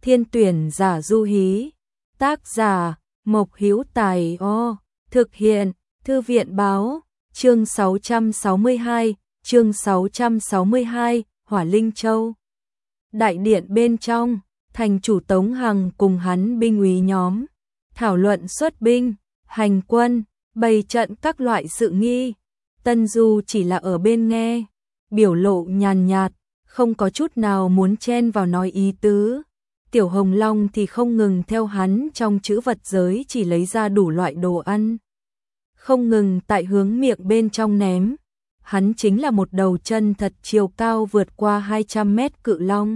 Thiên tuyển giả du hí. Tác giả Mộc Hữu Tài. Thực hiện Thư viện báo. Chương 662, Hỏa Linh Châu. Đại điện bên trong, thành chủ Tống Hằng cùng hắn binh úy nhóm thảo luận xuất binh, hành quân, bày trận các loại sự nghi. Tân Du chỉ là ở bên nghe, biểu lộ nhàn nhạt, không có chút nào muốn chen vào nói ý tứ. Tiểu Hồng Long thì không ngừng theo hắn trong trữ vật giới chỉ lấy ra đủ loại đồ ăn, không ngừng tại hướng miệng bên trong ném. Hắn chính là một đầu chân thật chiều cao vượt qua 200 mét cự long.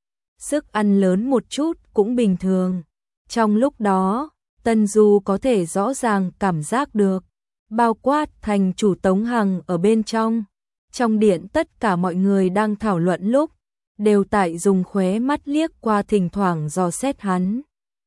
Sức ăn lớn một chút cũng bình thường. Trong lúc đó, Tân Du có thể rõ ràng cảm giác được, bao quát thành chủ Tống Hằng ở bên trong. Trong điện tất cả mọi người đang thảo luận lúc, đều tại dùng khóe mắt liếc qua thỉnh thoảng dò xét hắn.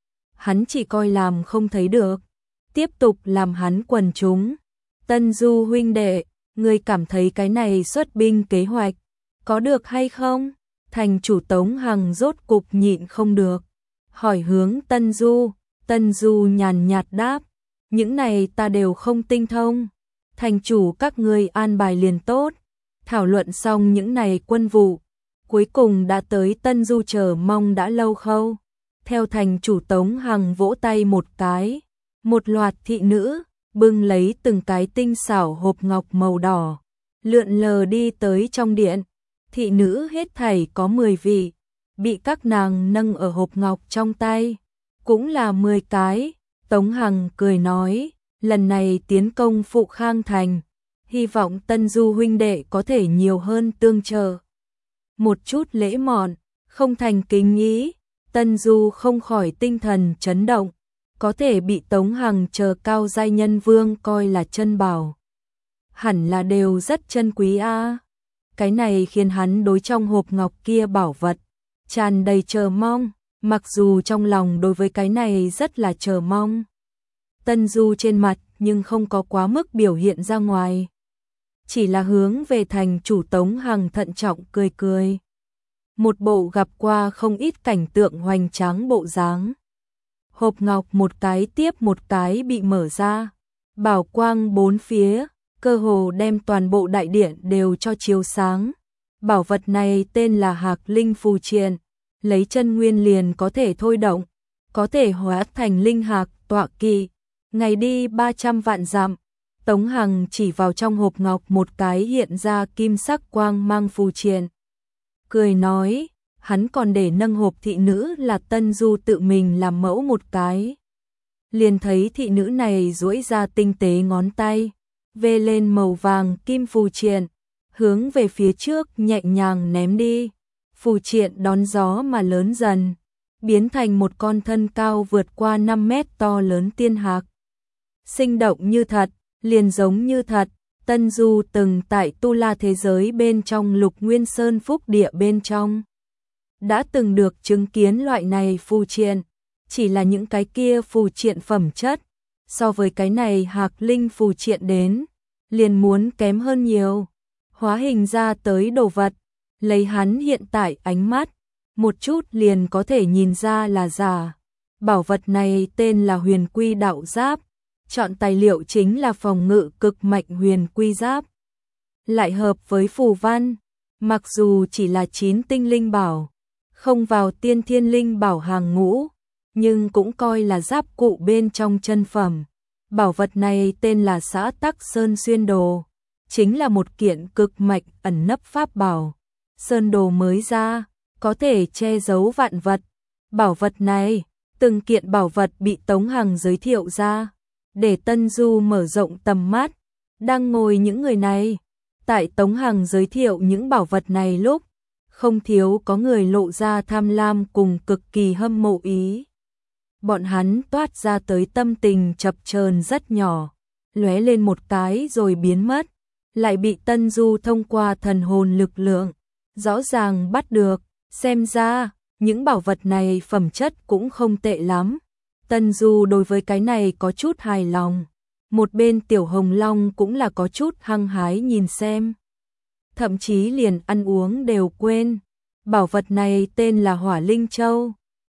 Hắn chỉ coi làm không thấy được, tiếp tục làm hắn quần chúng. Tân Du huynh đệ, ngươi cảm thấy cái này xuất binh kế hoạch có được hay không? Thành chủ Tống Hằng rốt cục nhịn không được, hỏi hướng Tân Du. Tân Du nhàn nhạt đáp, những này ta đều không tinh thông. Thành chủ các ngươi an bài liền tốt. Thảo luận xong những này quân vụ, cuối cùng đã tới Tân Du chờ mong đã lâu khâu. Theo thành chủ Tống Hằng vỗ tay một cái, một loạt thị nữ bưng lấy từng cái tinh xảo hộp ngọc màu đỏ, lượn lờ đi tới trong điện. Thị nữ hết thảy có 10 vị, bị các nàng nâng ở hộp ngọc trong tay, cũng là 10 cái. Tống Hằng cười nói, lần này tiến công Phụ Khang Thành, hy vọng Tân Du huynh đệ có thể nhiều hơn tương trợ. Một chút lễ mọn, không thành kính ý. Tân Du không khỏi tinh thần chấn động, có thể bị Tống Hằng chờ cao giai nhân vương coi là chân bảo, hẳn là đều rất chân quý a. Cái này khiến hắn đối trong hộp ngọc kia bảo vật tràn đầy chờ mong, mặc dù trong lòng đối với cái này rất là chờ mong. Tân Du trên mặt nhưng không có quá mức biểu hiện ra ngoài, chỉ là hướng về thành chủ Tống Hằng thận trọng cười cười. Một bộ gặp qua không ít cảnh tượng hoành tráng bộ dáng. Hộp ngọc một cái tiếp một cái bị mở ra, bảo quang bốn phía, cơ hồ đem toàn bộ đại điện đều cho chiếu sáng. Bảo vật này tên là Hạc Linh Phù Triện, lấy chân nguyên liền có thể thôi động, có thể hóa thành linh hạc tọa kỵ, ngày đi 300 vạn dặm. Tống Hằng chỉ vào trong hộp ngọc một cái hiện ra kim sắc quang mang phù triện, cười nói, hắn còn để nâng hộp thị nữ là Tân Du tự mình làm mẫu một cái. Liền thấy thị nữ này duỗi ra tinh tế ngón tay, vê lên màu vàng kim phù triện, hướng về phía trước nhẹ nhàng ném đi. Phù triện đón gió mà lớn dần, biến thành một con thân cao vượt qua 5 mét to lớn tiên hạc. Sinh động như thật, liền giống như thật. Tân Du từng tại Tu La thế giới bên trong Lục Nguyên Sơn Phúc Địa bên trong đã từng được chứng kiến loại này phù triện, chỉ là những cái kia phù triện phẩm chất so với cái này Hạc Linh phù triện đến liền muốn kém hơn nhiều. Hóa hình ra tới đồ vật, lấy hắn hiện tại ánh mắt, một chút liền có thể nhìn ra là giả. Bảo vật này tên là Huyền Quy Đạo Giáp, chọn tài liệu chính là phòng ngự cực mạnh huyền quy giáp, lại hợp với phù văn, mặc dù chỉ là 9 tinh linh bảo, không vào tiên thiên linh bảo hàng ngũ, nhưng cũng coi là giáp cụ bên trong chân phẩm. Bảo vật này tên là Xã Tắc Sơn Xuyên Đồ, chính là một kiện cực mạnh ẩn nấp pháp bảo. Sơn đồ mới ra, có thể che giấu vạn vật. Bảo vật này, từng kiện bảo vật bị Tống Hằng giới thiệu ra, để Tân Du mở rộng tầm mắt. Đang ngồi những người này, tại Tống Hằng giới thiệu những bảo vật này lúc, không thiếu có người lộ ra tham lam cùng cực kỳ hâm mộ ý. Bọn hắn toát ra tới tâm tình chập chờn rất nhỏ, lóe lên một cái rồi biến mất, lại bị Tân Du thông qua thần hồn lực lượng rõ ràng bắt được. Xem ra, những bảo vật này phẩm chất cũng không tệ lắm. Tân Du đối với cái này có chút hài lòng. Một bên Tiểu Hồng Long cũng là có chút hăng hái nhìn xem. Thậm chí liền ăn uống đều quên. Bảo vật này tên là Hỏa Linh Châu,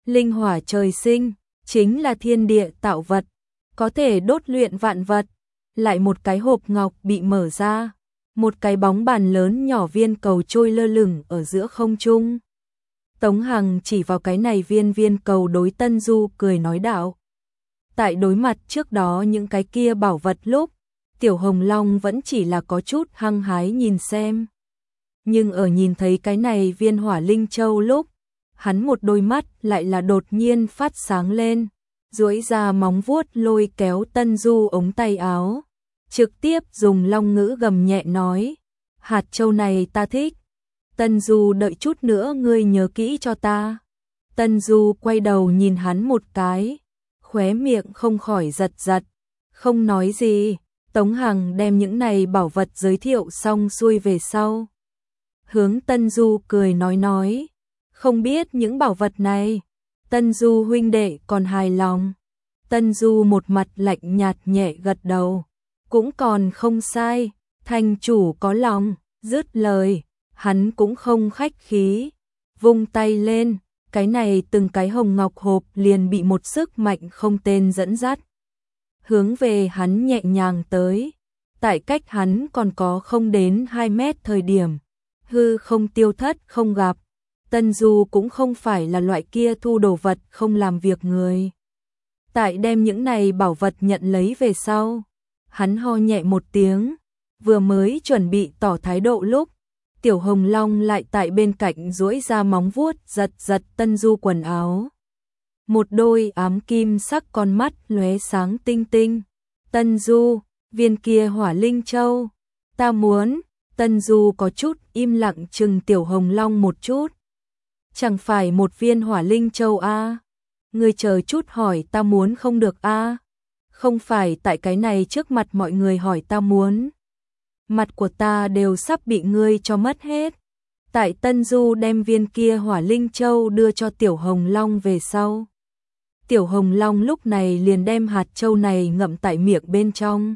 Linh hỏa trời sinh, chính là thiên địa tạo vật, có thể đốt luyện vạn vật. Lại một cái hộp ngọc bị mở ra, một cái bóng bàn lớn nhỏ viên cầu trôi lơ lửng ở giữa không trung. Tống Hằng chỉ vào cái này viên cầu đối Tân Du cười nói đạo. Tại đối mặt trước đó những cái kia bảo vật lúc, Tiểu Hồng Long vẫn chỉ là có chút hăng hái nhìn xem. Nhưng ở nhìn thấy cái này viên hỏa linh châu lúc, hắn một đôi mắt lại là đột nhiên phát sáng lên, duỗi ra móng vuốt lôi kéo Tân Du ống tay áo, trực tiếp dùng long ngữ gầm nhẹ nói, hạt châu này ta thích. Tân Du đợi chút nữa ngươi nhớ kỹ cho ta. Tân Du quay đầu nhìn hắn một cái, khóe miệng không khỏi giật giật, không nói gì. Tống Hằng đem những này bảo vật giới thiệu xong xuôi về sau. Hướng Tân Du cười nói, không biết những bảo vật này, Tân Du huynh đệ còn hài lòng. Tân Du một mặt lạnh nhạt nhẹ gật đầu, cũng còn không sai, thành chủ có lòng, dứt lời, hắn cũng không khách khí, vung tay lên, cái này từng cái hồng ngọc hộp liền bị một sức mạnh không tên dẫn dắt. Hướng về hắn nhẹ nhàng tới, tại cách hắn còn có không đến 2 mét thời điểm, hư không tiêu thất không gặp. Tân Du cũng không phải là loại kia thu đồ vật không làm việc người. Tại đem những này bảo vật nhận lấy về sau, hắn ho nhẹ một tiếng, vừa mới chuẩn bị tỏ thái độ lúc, Tiểu Hồng Long lại tại bên cạnh duỗi ra móng vuốt giật Tân Du quần áo. Một đôi ám kim sắc con mắt lóe sáng tinh tinh. Tân Du, viên kia hỏa linh châu, ta muốn. Tân Du có chút im lặng chừng Tiểu Hồng Long một chút. Chẳng phải một viên hỏa linh châu a? Ngươi chờ chút hỏi ta muốn không được a? Không phải tại cái này trước mặt mọi người hỏi ta muốn. Mặt của ta đều sắp bị ngươi cho mất hết. Tại Tân Du đem viên kia hỏa linh châu đưa cho Tiểu Hồng Long về sau. Tiểu Hồng Long lúc này liền đem hạt châu này ngậm tại miệng bên trong.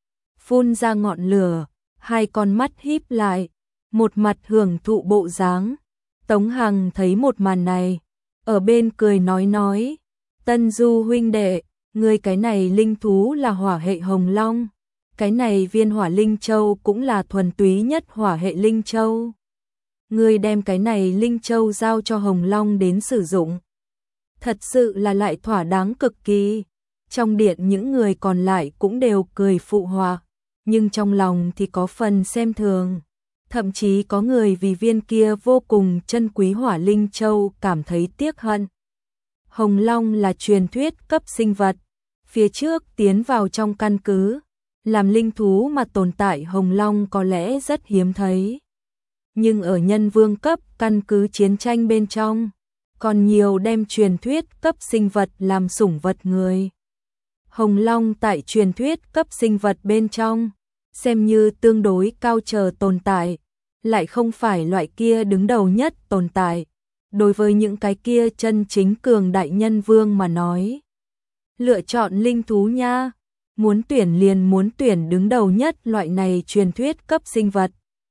Phun ra ngọn lửa, hai con mắt híp lại, một mặt hưởng thụ bộ dáng. Tống Hằng thấy một màn này, ở bên cười nói, Tân Du huynh đệ, ngươi cái này linh thú là hỏa hệ hồng long, cái này viên hỏa linh châu cũng là thuần túy nhất hỏa hệ linh châu. Ngươi đem cái này linh châu giao cho Hồng Long đến sử dụng, thật sự là lại thỏa đáng cực kỳ. Trong điện những người còn lại cũng đều cười phụ họa, nhưng trong lòng thì có phần xem thường. Thậm chí có người vì viên kia vô cùng chân quý hỏa linh châu cảm thấy tiếc hận. Hồng Long là truyền thuyết cấp sinh vật, phía trước tiến vào trong căn cứ, làm linh thú mà tồn tại Hồng Long có lẽ rất hiếm thấy. Nhưng ở nhân vương cấp căn cứ chiến tranh bên trong, còn nhiều đem truyền thuyết cấp sinh vật làm sủng vật người. Hồng Long tại truyền thuyết cấp sinh vật bên trong, xem như tương đối cao chờ tồn tại, lại không phải loại kia đứng đầu nhất tồn tại. Đối với những cái kia chân chính cường đại nhân vương mà nói, lựa chọn linh thú nha, muốn tuyển liền muốn tuyển đứng đầu nhất loại này truyền thuyết cấp sinh vật.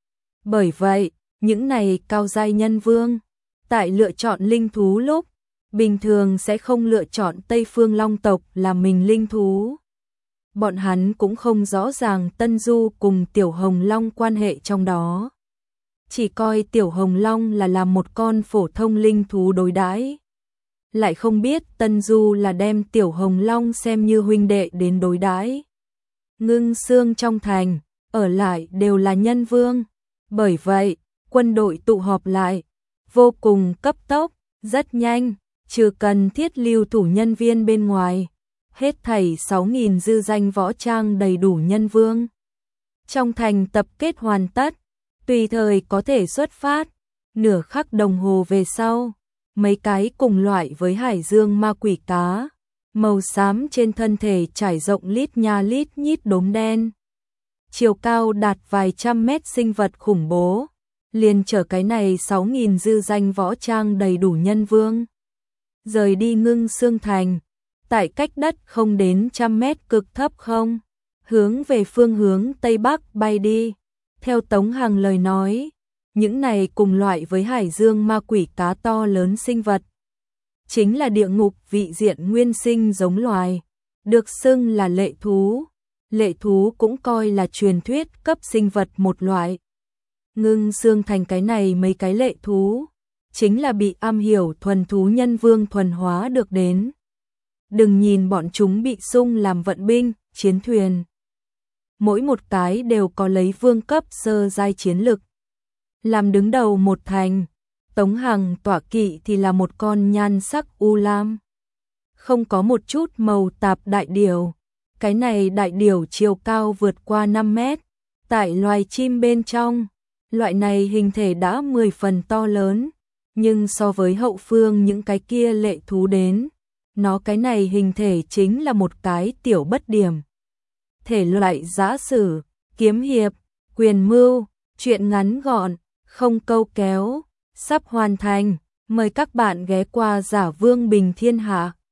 Bởi vậy, những này cao giai nhân vương, tại lựa chọn linh thú lúc, bình thường sẽ không lựa chọn Tây Phương Long tộc làm mình linh thú. Bọn hắn cũng không rõ ràng Tân Du cùng Tiểu Hồng Long quan hệ trong đó. Chỉ coi Tiểu Hồng Long là làm một con phổ thông linh thú đối đãi, lại không biết Tân Du là đem Tiểu Hồng Long xem như huynh đệ đến đối đãi. Ngưng Xương trong thành, ở lại đều là nhân vương, bởi vậy, quân đội tụ họp lại, vô cùng cấp tốc, rất nhanh, trừ cần thiết lưu thủ nhân viên bên ngoài, hết thảy 6.000 dư danh võ trang đầy đủ nhân vương. Trong thành tập kết hoàn tất, tùy thời có thể xuất phát. Nửa khắc đồng hồ về sau, mấy cái cùng loại với hải dương ma quỷ cá, màu xám trên thân thể trải rộng lít nha lít nhít đốm đen, chiều cao đạt vài trăm mét sinh vật khủng bố, liền chở cái này 6.000 dư danh võ trang đầy đủ nhân vương. Rời đi Ngưng Xương thành, tại cách đất không đến 100 mét cực thấp không, hướng về phương hướng Tây Bắc bay đi. Theo Tống Hằng lời nói, những này cùng loại với hải dương ma quỷ cá to lớn sinh vật, chính là địa ngục vị diện nguyên sinh giống loài, được xưng là lệ thú. Lệ thú cũng coi là truyền thuyết cấp sinh vật một loại. Ngưng xương thành cái này mấy cái lệ thú, chính là bị am hiểu thuần thú nhân vương thuần hóa được đến. Đừng nhìn bọn chúng bị sung làm vận binh, chiến thuyền. Mỗi một cái đều có lấy vương cấp sơ giai chiến lực. Làm đứng đầu một thành, Tống Hằng tọa kỵ thì là một con nhan sắc u lam. Không có một chút màu tạp đại điểu. Cái này đại điểu chiều cao vượt qua 5 mét. Tại loài chim bên trong, loại này hình thể đã 10 phần to lớn. Nhưng so với hậu phương những cái kia lệ thú đến, nó cái này hình thể chính là một cái tiểu bất điểm. Thể loại giã sử, kiếm hiệp, quyền mưu, truyện ngắn gọn, không câu kéo, sắp hoàn thành. Mời các bạn ghé qua Giả Vương Bình Thiên Hạ.